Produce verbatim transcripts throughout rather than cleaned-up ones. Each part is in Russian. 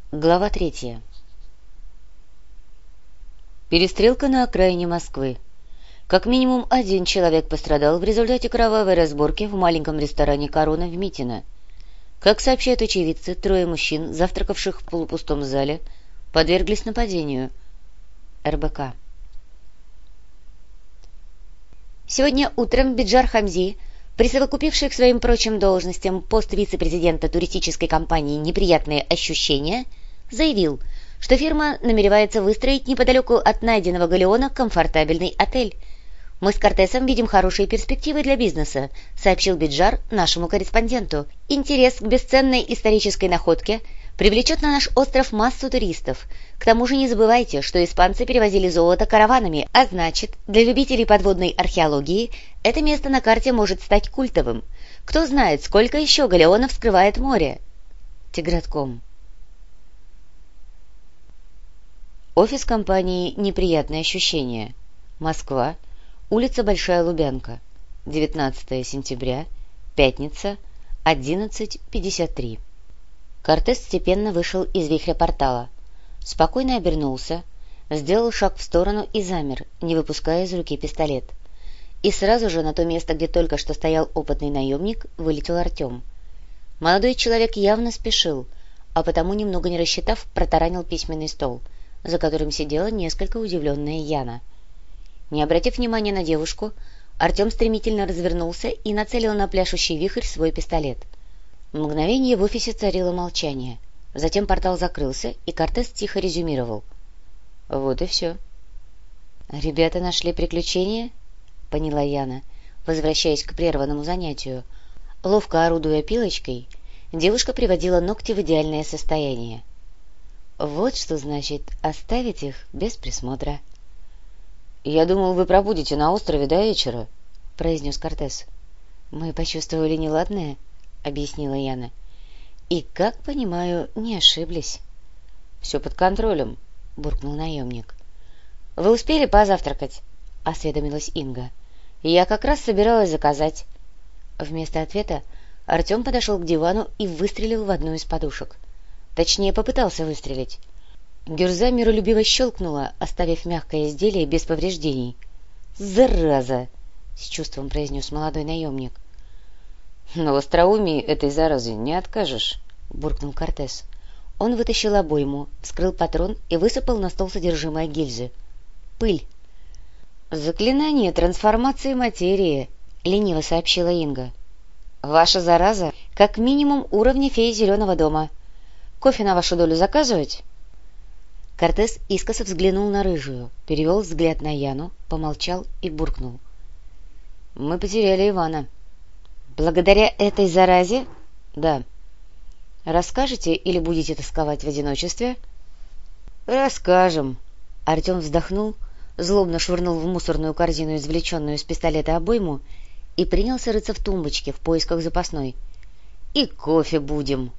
Глава третья. Перестрелка на окраине Москвы. Как минимум один человек пострадал в результате кровавой разборки в маленьком ресторане «Корона» в Митино. Как сообщают очевидцы, трое мужчин, завтракавших в полупустом зале, подверглись нападению. эр бэ ка. Сегодня утром Биджар Хамзи, присовокупивший к своим прочим должностям пост вице-президента туристической компании «Неприятные ощущения», заявил, что фирма намеревается выстроить неподалеку от найденного галеона комфортабельный отель. «Мы с Кортесом видим хорошие перспективы для бизнеса», — сообщил Биджар нашему корреспонденту. «Интерес к бесценной исторической находке привлечет на наш остров массу туристов. К тому же не забывайте, что испанцы перевозили золото караванами, а значит, для любителей подводной археологии это место на карте может стать культовым. Кто знает, сколько еще галеонов скрывает море». Тигратком. Офис компании «Неприятные ощущения». Москва. Улица Большая Лубянка. девятнадцатое сентября. Пятница. одиннадцать пятьдесят три. Кортес степенно вышел из вихря портала. Спокойно обернулся, сделал шаг в сторону и замер, не выпуская из руки пистолет. И сразу же на то место, где только что стоял опытный наемник, вылетел Артем. Молодой человек явно спешил, а потому, немного не рассчитав, протаранил письменный стол, за которым сидела несколько удивленная Яна. Не обратив внимания на девушку, Артем стремительно развернулся и нацелил на пляшущий вихрь свой пистолет. В мгновение в офисе царило молчание. Затем портал закрылся, и Кортес тихо резюмировал. «Вот и все». «Ребята нашли приключения?» — поняла Яна, возвращаясь к прерванному занятию. Ловко орудуя пилочкой, девушка приводила ногти в идеальное состояние. «Вот что значит оставить их без присмотра». «Я думал, вы пробудете на острове до вечера», — произнес Кортес. «Мы почувствовали неладное», — объяснила Яна. «И, как понимаю, не ошиблись». «Все под контролем», — буркнул наемник. «Вы успели позавтракать?» — осведомилась Инга. «Я как раз собиралась заказать». Вместо ответа Артем подошел к дивану и выстрелил в одну из подушек. Точнее, попытался выстрелить. Гюрза миролюбиво щелкнула, оставив мягкое изделие без повреждений. «Зараза!» — с чувством произнес молодой наемник. «Но в остроумии этой заразы не откажешь», — буркнул Кортес. Он вытащил обойму, вскрыл патрон и высыпал на стол содержимое гильзы. Пыль. «Заклинание трансформации материи», — лениво сообщила Инга. «Ваша зараза как минимум уровня феи Зеленого дома. Кофе на вашу долю заказывать?» Кортес искоса взглянул на рыжую, перевел взгляд на Яну, помолчал и буркнул. «Мы потеряли Ивана». «Благодаря этой заразе?» «Да». «Расскажете или будете тосковать в одиночестве?» «Расскажем». Артем вздохнул, злобно швырнул в мусорную корзину извлеченную из пистолета обойму и принялся рыться в тумбочке в поисках запасной. «И кофе будем».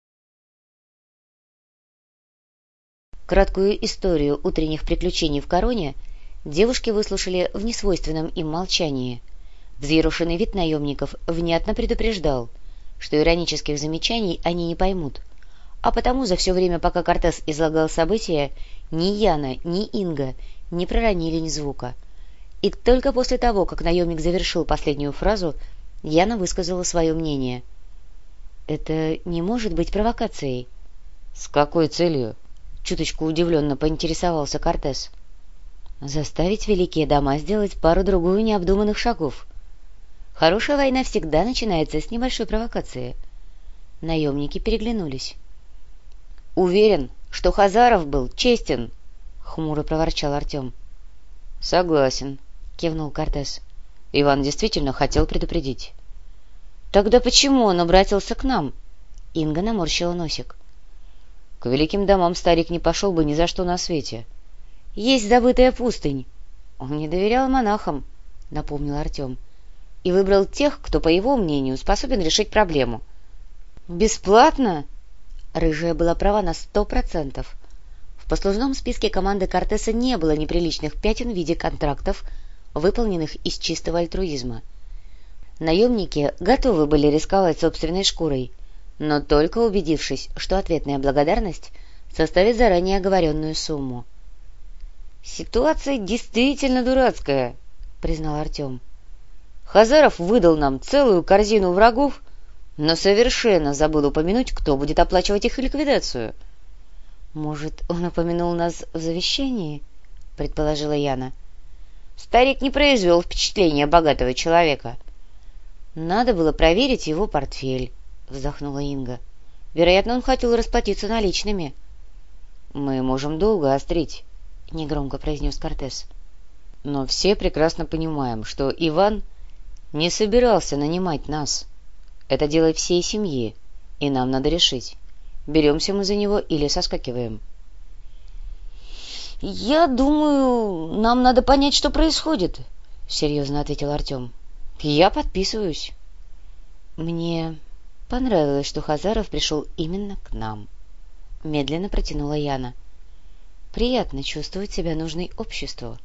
Краткую историю утренних приключений в Короне девушки выслушали в несвойственном им молчании. Взъерошенный вид наемников внятно предупреждал, что иронических замечаний они не поймут, а потому за все время, пока Кортес излагал события, ни Яна, ни Инга не проронили ни звука. И только после того, как наемник завершил последнюю фразу, Яна высказала свое мнение. «Это не может быть провокацией». «С какой целью?» — чуточку удивленно поинтересовался Кортес. «Заставить великие дома сделать пару-другую необдуманных шагов. Хорошая война всегда начинается с небольшой провокации». Наемники переглянулись. «Уверен, что Хазаров был честен», — хмуро проворчал Артем. «Согласен», — кивнул Кортес. «Иван действительно хотел предупредить». «Тогда почему он обратился к нам?» Инга наморщила носик. «К великим домам старик не пошел бы ни за что на свете. Есть забытая пустынь». «Он не доверял монахам», — напомнил Артем, «и выбрал тех, кто, по его мнению, способен решить проблему». «Бесплатно?» Рыжая была права на сто процентов. В послужном списке команды Кортеса не было неприличных пятен в виде контрактов, выполненных из чистого альтруизма. Наемники готовы были рисковать собственной шкурой, но только убедившись, что ответная благодарность составит заранее оговоренную сумму. «Ситуация действительно дурацкая», — признал Артем. «Хазаров выдал нам целую корзину врагов, но совершенно забыл упомянуть, кто будет оплачивать их ликвидацию». «Может, он упомянул нас в завещании?» — предположила Яна. «Старик не произвел впечатления богатого человека». «Надо было проверить его портфель», — вздохнула Инга. «Вероятно, он хотел расплатиться наличными». «Мы можем долго острить», — негромко произнес Кортес. «Но все прекрасно понимаем, что Иван не собирался нанимать нас. Это дело всей семьи, и нам надо решить, беремся мы за него или соскакиваем». «Я думаю, нам надо понять, что происходит», — серьезно ответил Артем. «Я подписываюсь». «Мне понравилось, что Хазаров пришел именно к нам», — медленно протянула Яна. «Приятно чувствовать себя нужной обществу».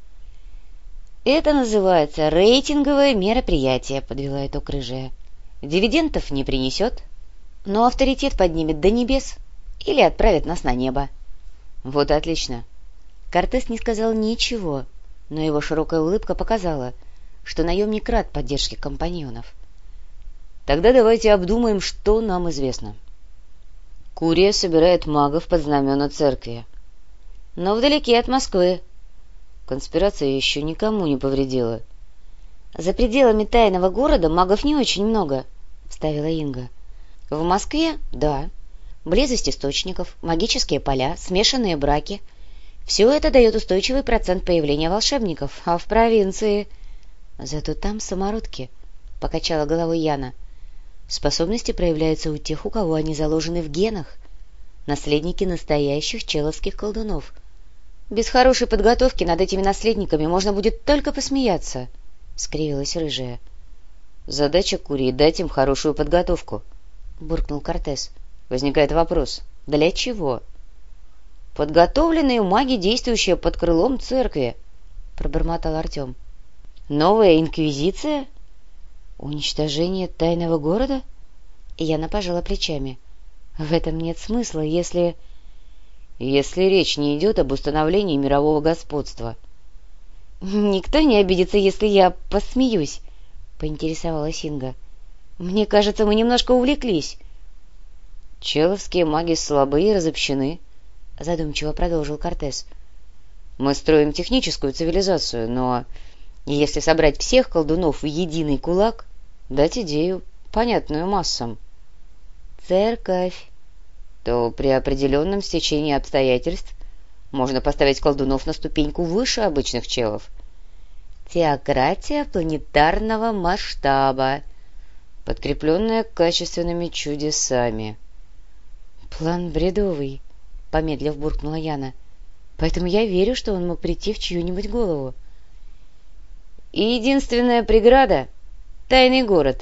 «Это называется рейтинговое мероприятие», — подвела итог рыжая. «Дивидендов не принесет, но авторитет поднимет до небес или отправит нас на небо». «Вот и отлично». Кортес не сказал ничего, но его широкая улыбка показала, что наемник рад поддержке компаньонов. «Тогда давайте обдумаем, что нам известно». Курия собирает магов под знамена церкви, но вдалеке от Москвы. Конспирация еще никому не повредила. «За пределами тайного города магов не очень много», — вставила Инга. «В Москве — да. Близость источников, магические поля, смешанные браки — все это дает устойчивый процент появления волшебников, а в провинции...» «Зато там самородки», — покачала головой Яна. «Способности проявляются у тех, у кого они заложены в генах. Наследники настоящих человских колдунов. Без хорошей подготовки над этими наследниками можно будет только посмеяться», — скривилась рыжая. «Задача Курии — дать им хорошую подготовку», — буркнул Кортес. «Возникает вопрос, для чего?» «Подготовленные маги, действующие под крылом церкви», — пробормотал Артем. «Новая инквизиция? Уничтожение тайного города?» Яна пожала плечами. «В этом нет смысла, если...» «Если речь не идет об установлении мирового господства». «Никто не обидится, если я посмеюсь», — поинтересовалась Инга. «Мне кажется, мы немножко увлеклись». «Человские маги слабы и разобщены», — задумчиво продолжил Кортес. «Мы строим техническую цивилизацию, но если собрать всех колдунов в единый кулак, дать идею, понятную массам...» «Церковь», то при определенном стечении обстоятельств можно поставить колдунов на ступеньку выше обычных челов. «Теократия планетарного масштаба, подкрепленная качественными чудесами». «План бредовый», — помедлив буркнула Яна. «Поэтому я верю, что он мог прийти в чью-нибудь голову». «И единственная преграда — тайный город».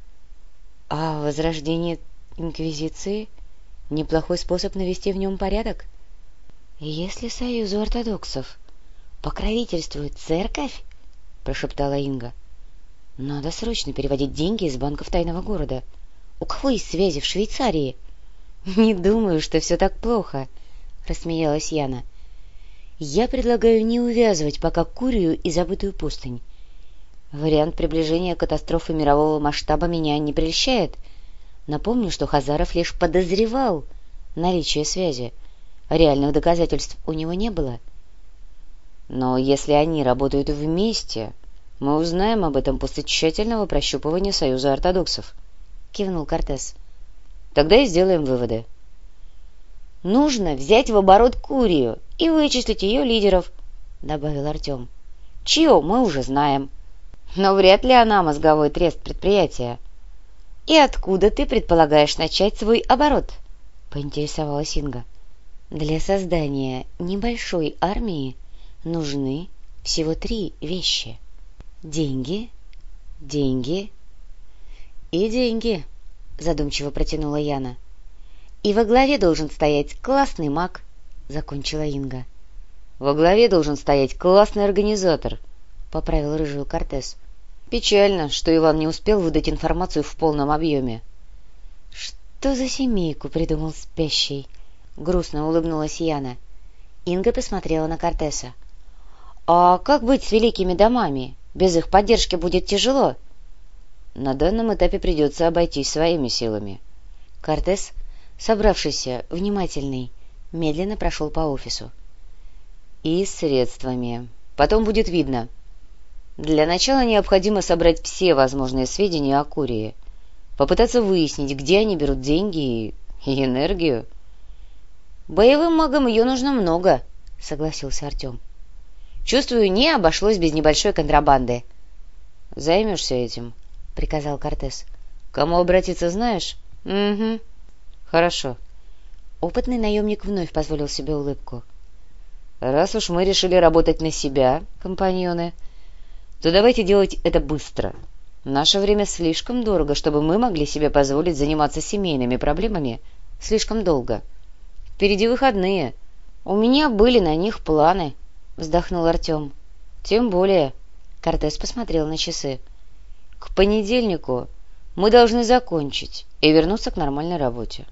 «А возрождение инквизиции — неплохой способ навести в нем порядок? Если союзу ортодоксов покровительствует церковь, — прошептала Инга, — надо срочно переводить деньги из банков тайного города. У кого есть связи в Швейцарии?» «Не думаю, что все так плохо», — рассмеялась Яна. «Я предлагаю не увязывать пока Курию и забытую пустынь. Вариант приближения катастрофы мирового масштаба меня не прельщает. Напомню, что Хазаров лишь подозревал наличие связи. Реальных доказательств у него не было». «Но если они работают вместе, мы узнаем об этом после тщательного прощупывания Союза ортодоксов», — кивнул Кортес. «Тогда и сделаем выводы». «Нужно взять в оборот Курию и вычислить ее лидеров», — добавил Артем. «Чье, мы уже знаем. Но вряд ли она мозговой трест предприятия». «И откуда ты предполагаешь начать свой оборот?» — поинтересовалась Инга. «Для создания небольшой армии нужны всего три вещи. Деньги, деньги и деньги», — задумчиво протянула Яна. «И во главе должен стоять классный маг», — закончила Инга. «Во главе должен стоять классный организатор», — поправил рыжую Кортес. «Печально, что Иван не успел выдать информацию в полном объеме». «Что за семейку придумал спящий?» грустно улыбнулась Яна. Инга посмотрела на Кортеса. «А как быть с великими домами? Без их поддержки будет тяжело». «На данном этапе придется обойтись своими силами». Кортес, собравшийся, внимательный, медленно прошел по офису. «И средствами. Потом будет видно. Для начала необходимо собрать все возможные сведения о Курии, попытаться выяснить, где они берут деньги и, и энергию». «Боевым магам ее нужно много», — согласился Артем. «Чувствую, не обошлось без небольшой контрабанды». «Займешься этим», — приказал Кортес. «Кому обратиться, знаешь?» «Угу». «Хорошо». Опытный наемник вновь позволил себе улыбку. «Раз уж мы решили работать на себя, компаньоны, то давайте делать это быстро. Наше время слишком дорого, чтобы мы могли себе позволить заниматься семейными проблемами слишком долго. Впереди выходные». «У меня были на них планы», — вздохнул Артем. «Тем более», — Кортес посмотрел на часы. «к понедельнику мы должны закончить и вернуться к нормальной работе».